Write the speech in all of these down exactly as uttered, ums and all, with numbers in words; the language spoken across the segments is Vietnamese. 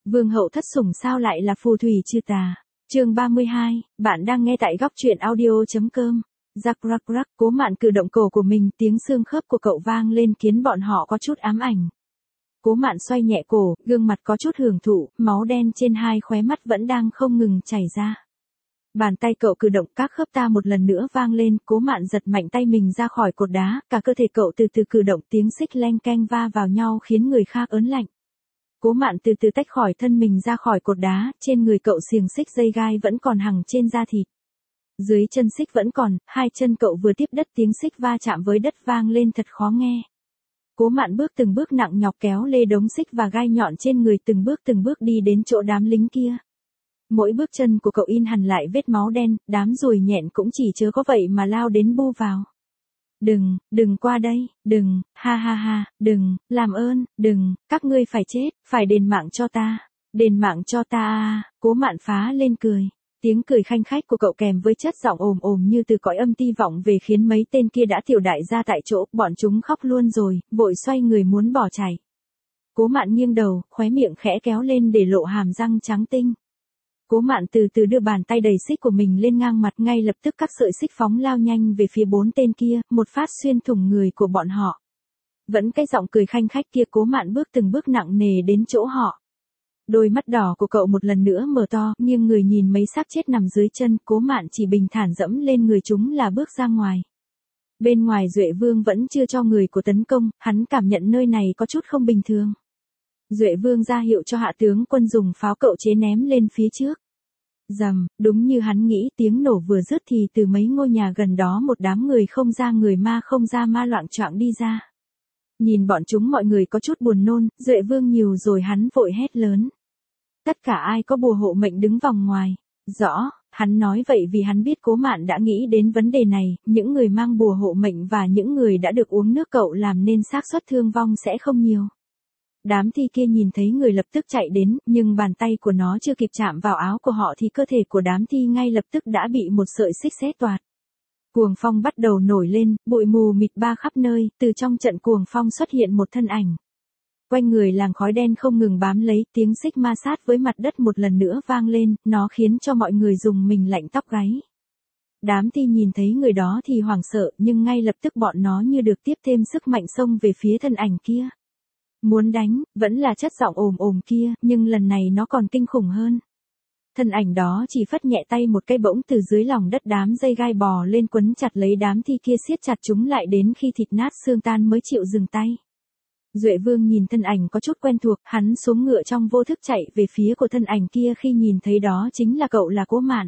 Vương hậu thất sủng sao lại là phù thủy trừ tà. Chương ba mươi hai, bạn đang nghe tại góc truyện audio chấm com. Rắc rắc rắc, Cố Mạn cử động cổ của mình, tiếng xương khớp của cậu vang lên khiến bọn họ có chút ám ảnh. Cố Mạn xoay nhẹ cổ, gương mặt có chút hưởng thụ, máu đen trên hai khóe mắt vẫn đang không ngừng chảy ra. Bàn tay cậu cử động, các khớp ta một lần nữa vang lên, Cố Mạn giật mạnh tay mình ra khỏi cột đá, cả cơ thể cậu từ từ cử động, tiếng xích leng keng va vào nhau khiến người khác ớn lạnh. Cố Mạn từ từ tách khỏi thân mình ra khỏi cột đá, trên người cậu xiềng xích dây gai vẫn còn hằng trên da thịt. Dưới chân xích vẫn còn, hai chân cậu vừa tiếp đất, tiếng xích va chạm với đất vang lên thật khó nghe. Cố Mạn bước từng bước nặng nhọc kéo lê đống xích và gai nhọn trên người, từng bước từng bước đi đến chỗ đám lính kia. Mỗi bước chân của cậu in hằn lại vết máu đen, đám ruồi nhện cũng chỉ chớ có vậy mà lao đến bu vào. Đừng, đừng qua đây, đừng, ha ha ha, đừng, làm ơn, đừng, các ngươi phải chết, phải đền mạng cho ta, đền mạng cho ta à, Cố Mạn phá lên cười. Tiếng cười khanh khách của cậu kèm với chất giọng ồm ồm như từ cõi âm ti vọng về khiến mấy tên kia đã tiểu đại ra tại chỗ, bọn chúng khóc luôn rồi, vội xoay người muốn bỏ chạy. Cố Mạn nghiêng đầu, khóe miệng khẽ kéo lên để lộ hàm răng trắng tinh. Cố Mạn từ từ đưa bàn tay đầy xích của mình lên ngang mặt, ngay lập tức các sợi xích phóng lao nhanh về phía bốn tên kia, một phát xuyên thủng người của bọn họ. Vẫn cái giọng cười khanh khách kia, Cố Mạn bước từng bước nặng nề đến chỗ họ. Đôi mắt đỏ của cậu một lần nữa mở to, nghiêng người nhìn mấy xác chết nằm dưới chân, Cố Mạn chỉ bình thản dẫm lên người chúng là bước ra ngoài. Bên ngoài Duệ Vương vẫn chưa cho người của tấn công, hắn cảm nhận nơi này có chút không bình thường. Duệ Vương ra hiệu cho hạ tướng quân dùng pháo cậu chế ném lên phía trước. Rầm, đúng như hắn nghĩ, tiếng nổ vừa dứt thì từ mấy ngôi nhà gần đó một đám người không ra người ma không ra ma loạng choạng đi ra. Nhìn bọn chúng mọi người có chút buồn nôn, Duệ Vương nhiều rồi, hắn vội hét lớn. Tất cả ai có bùa hộ mệnh đứng vòng ngoài. Rõ, hắn nói vậy vì hắn biết Cố Mạn đã nghĩ đến vấn đề này, những người mang bùa hộ mệnh và những người đã được uống nước cậu làm nên xác suất thương vong sẽ không nhiều. Đám thi kia nhìn thấy người lập tức chạy đến, nhưng bàn tay của nó chưa kịp chạm vào áo của họ thì cơ thể của đám thi ngay lập tức đã bị một sợi xích xé toạc. Cuồng phong bắt đầu nổi lên, bụi mù mịt ba khắp nơi, từ trong trận cuồng phong xuất hiện một thân ảnh. Quanh người làng khói đen không ngừng bám lấy, tiếng xích ma sát với mặt đất một lần nữa vang lên, nó khiến cho mọi người rùng mình lạnh tóc gáy. Đám thi nhìn thấy người đó thì hoảng sợ, nhưng ngay lập tức bọn nó như được tiếp thêm sức mạnh xông về phía thân ảnh kia. Muốn đánh, vẫn là chất giọng ồm ồm kia, nhưng lần này nó còn kinh khủng hơn. Thân ảnh đó chỉ phất nhẹ tay một cái, bỗng từ dưới lòng đất đám dây gai bò lên quấn chặt lấy đám thi kia, siết chặt chúng lại đến khi thịt nát xương tan mới chịu dừng tay. Duệ Vương nhìn thân ảnh có chút quen thuộc, hắn xuống ngựa trong vô thức chạy về phía của thân ảnh kia khi nhìn thấy đó chính là cậu, là Cố Mạn.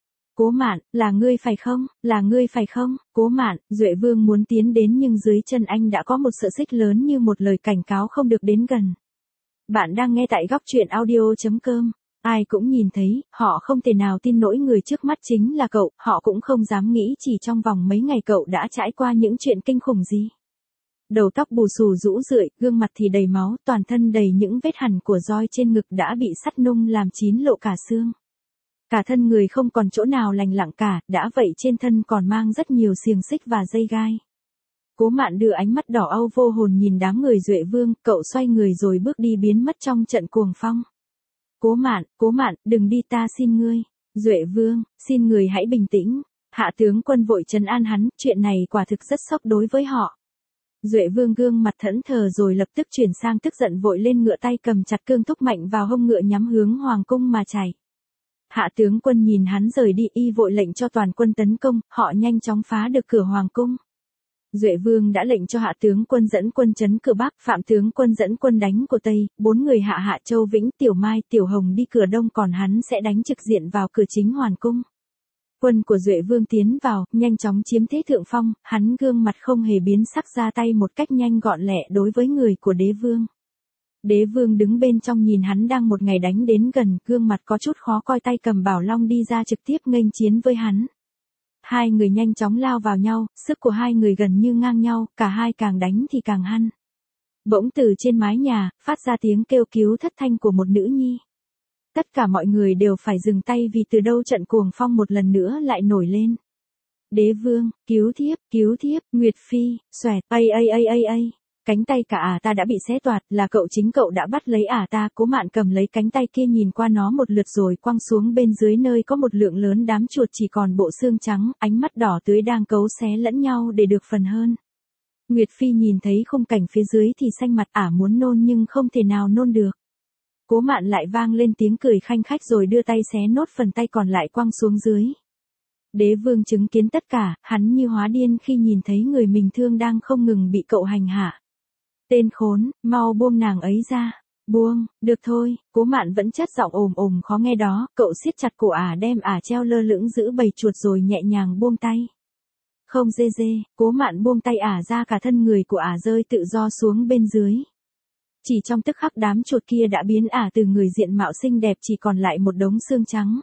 Cố Mạn, là ngươi phải không, là ngươi phải không, Cố Mạn, Duệ Vương muốn tiến đến nhưng dưới chân anh đã có một sợi xích lớn như một lời cảnh cáo không được đến gần. Bạn đang nghe tại góc truyện audio chấm com. Ai cũng nhìn thấy, họ không thể nào tin nổi người trước mắt chính là cậu, họ cũng không dám nghĩ chỉ trong vòng mấy ngày cậu đã trải qua những chuyện kinh khủng gì. Đầu tóc bù xù rũ rượi, gương mặt thì đầy máu, toàn thân đầy những vết hằn của roi, trên ngực đã bị sắt nung làm chín lộ cả xương. Cả thân người không còn chỗ nào lành lặng cả, đã vậy trên thân còn mang rất nhiều xiềng xích và dây gai. Cố Mạn đưa ánh mắt đỏ au vô hồn nhìn đám người Duệ Vương, cậu xoay người rồi bước đi biến mất trong trận cuồng phong. Cố Mạn, Cố Mạn, đừng đi, ta xin ngươi. Duệ Vương, xin người hãy bình tĩnh. Hạ tướng quân vội trấn an hắn, chuyện này quả thực rất sốc đối với họ. Duệ Vương gương mặt thẫn thờ rồi lập tức chuyển sang tức giận, vội lên ngựa, tay cầm chặt cương thúc mạnh vào hông ngựa nhắm hướng hoàng cung mà chạy. Hạ tướng quân nhìn hắn rời đi, y vội lệnh cho toàn quân tấn công, họ nhanh chóng phá được cửa hoàng cung. Duệ Vương đã lệnh cho hạ tướng quân dẫn quân trấn cửa Bắc, Phạm tướng quân dẫn quân đánh cửa Tây, bốn người hạ Hạ Châu Vĩnh, Tiểu Mai, Tiểu Hồng đi cửa Đông, còn hắn sẽ đánh trực diện vào cửa chính hoàng cung. Quân của Duệ Vương tiến vào, nhanh chóng chiếm thế thượng phong, hắn gương mặt không hề biến sắc, ra tay một cách nhanh gọn lẹ đối với người của Đế Vương. Đế Vương đứng bên trong nhìn hắn đang một ngày đánh đến gần, gương mặt có chút khó coi, tay cầm bảo long đi ra trực tiếp nghênh chiến với hắn. Hai người nhanh chóng lao vào nhau, sức của hai người gần như ngang nhau, cả hai càng đánh thì càng hăng. Bỗng từ trên mái nhà, phát ra tiếng kêu cứu thất thanh của một nữ nhi. Tất cả mọi người đều phải dừng tay vì từ đâu trận cuồng phong một lần nữa lại nổi lên. Đế Vương, cứu thiếp, cứu thiếp, Nguyệt Phi, xoẹt, ây ây ây ây ây. Cánh tay cả ả ta đã bị xé toạc, là cậu chính cậu đã bắt lấy ả ta. Cố Mạn cầm lấy cánh tay kia nhìn qua nó một lượt rồi quăng xuống bên dưới nơi có một lượng lớn đám chuột chỉ còn bộ xương trắng, ánh mắt đỏ tươi đang cấu xé lẫn nhau để được phần hơn. Nguyệt Phi nhìn thấy khung cảnh phía dưới thì xanh mặt, ả muốn nôn nhưng không thể nào nôn được. Cố Mạn lại vang lên tiếng cười khanh khách rồi đưa tay xé nốt phần tay còn lại quăng xuống dưới. Đế vương chứng kiến tất cả, hắn như hóa điên khi nhìn thấy người mình thương đang không ngừng bị cậu hành hạ. Tên khốn, mau buông nàng ấy ra. Buông, được thôi. Cố Mạn vẫn chất giọng ồm ồm khó nghe đó, cậu siết chặt cổ ả đem ả treo lơ lửng giữ bầy chuột rồi nhẹ nhàng buông tay. Không dê dê, Cố Mạn buông tay ả ra, cả thân người của ả rơi tự do xuống bên dưới. Chỉ trong tức khắc đám chuột kia đã biến ả từ người diện mạo xinh đẹp chỉ còn lại một đống xương trắng.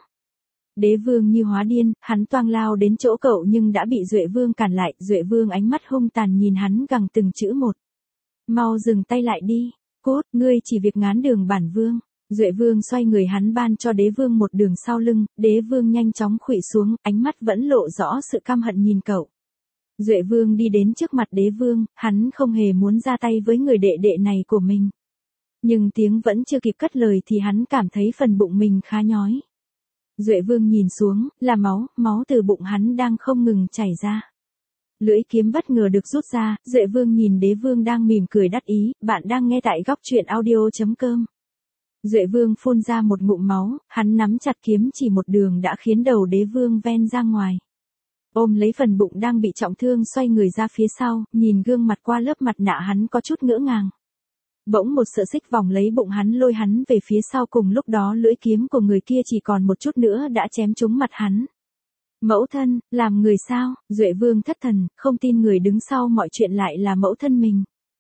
Đế vương như hóa điên, hắn toang lao đến chỗ cậu nhưng đã bị Duệ vương cản lại. Duệ vương ánh mắt hung tàn nhìn hắn gằn từng chữ một. Mau dừng tay lại đi, cốt, ngươi chỉ việc ngán đường bản vương. Duệ vương xoay người, hắn ban cho đế vương một đường sau lưng, đế vương nhanh chóng khuỵu xuống, ánh mắt vẫn lộ rõ sự căm hận nhìn cậu. Duệ vương đi đến trước mặt đế vương, hắn không hề muốn ra tay với người đệ đệ này của mình. Nhưng tiếng vẫn chưa kịp cất lời thì hắn cảm thấy phần bụng mình khá nhói. Duệ vương nhìn xuống, là máu, máu từ bụng hắn đang không ngừng chảy ra. Lưỡi kiếm bất ngờ được rút ra, Duệ vương nhìn đế vương đang mỉm cười đắc ý. Bạn đang nghe tại góc truyện audio chấm com. Duệ vương phun ra một ngụm máu, hắn nắm chặt kiếm chỉ một đường đã khiến đầu đế vương ven ra ngoài. Ôm lấy phần bụng đang bị trọng thương, xoay người ra phía sau, nhìn gương mặt qua lớp mặt nạ hắn có chút ngỡ ngàng. Bỗng một sợi xích vòng lấy bụng hắn lôi hắn về phía sau, cùng lúc đó lưỡi kiếm của người kia chỉ còn một chút nữa đã chém trúng mặt hắn. Mẫu thân, làm người sao? Duệ vương thất thần, không tin người đứng sau mọi chuyện lại là mẫu thân mình.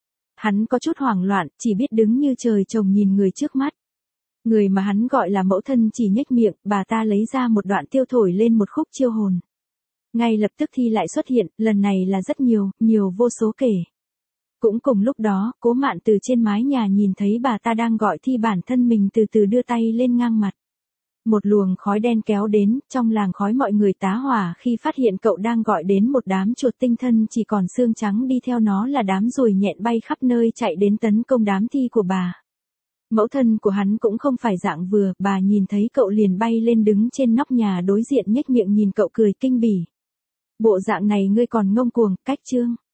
Hắn có chút hoảng loạn, chỉ biết đứng như trời trồng nhìn người trước mắt. Người mà hắn gọi là mẫu thân chỉ nhếch miệng, bà ta lấy ra một đoạn tiêu thổi lên một khúc chiêu hồn. Ngay lập tức thi lại xuất hiện, lần này là rất nhiều, nhiều vô số kể. Cũng cùng lúc đó, Cố Mạn từ trên mái nhà nhìn thấy bà ta đang gọi thi, bản thân mình từ từ đưa tay lên ngang mặt. Một luồng khói đen kéo đến, trong làng khói mọi người tá hỏa khi phát hiện cậu đang gọi đến một đám chuột tinh thân chỉ còn xương trắng, đi theo nó là đám ruồi nhện bay khắp nơi chạy đến tấn công đám thi của bà. Mẫu thân của hắn cũng không phải dạng vừa, bà nhìn thấy cậu liền bay lên đứng trên nóc nhà đối diện nhếch miệng nhìn cậu cười kinh bỉ. Bộ dạng này ngươi còn ngông cuồng, cách trương.